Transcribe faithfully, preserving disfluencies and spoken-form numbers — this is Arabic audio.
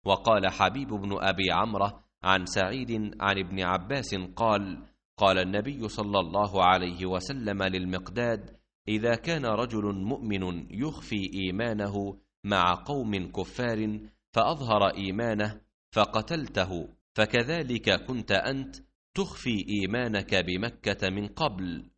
وقال حبيب بن أبي عمرة عن سعيد عن ابن عباس قال قال النبي صلى الله عليه وسلم للمقداد: إذا كان رجل مؤمن يخفي إيمانه مع قوم كفار فأظهر إيمانه فقتلته، فكذلك كنت أنت تخفي إيمانك بمكة من قبل.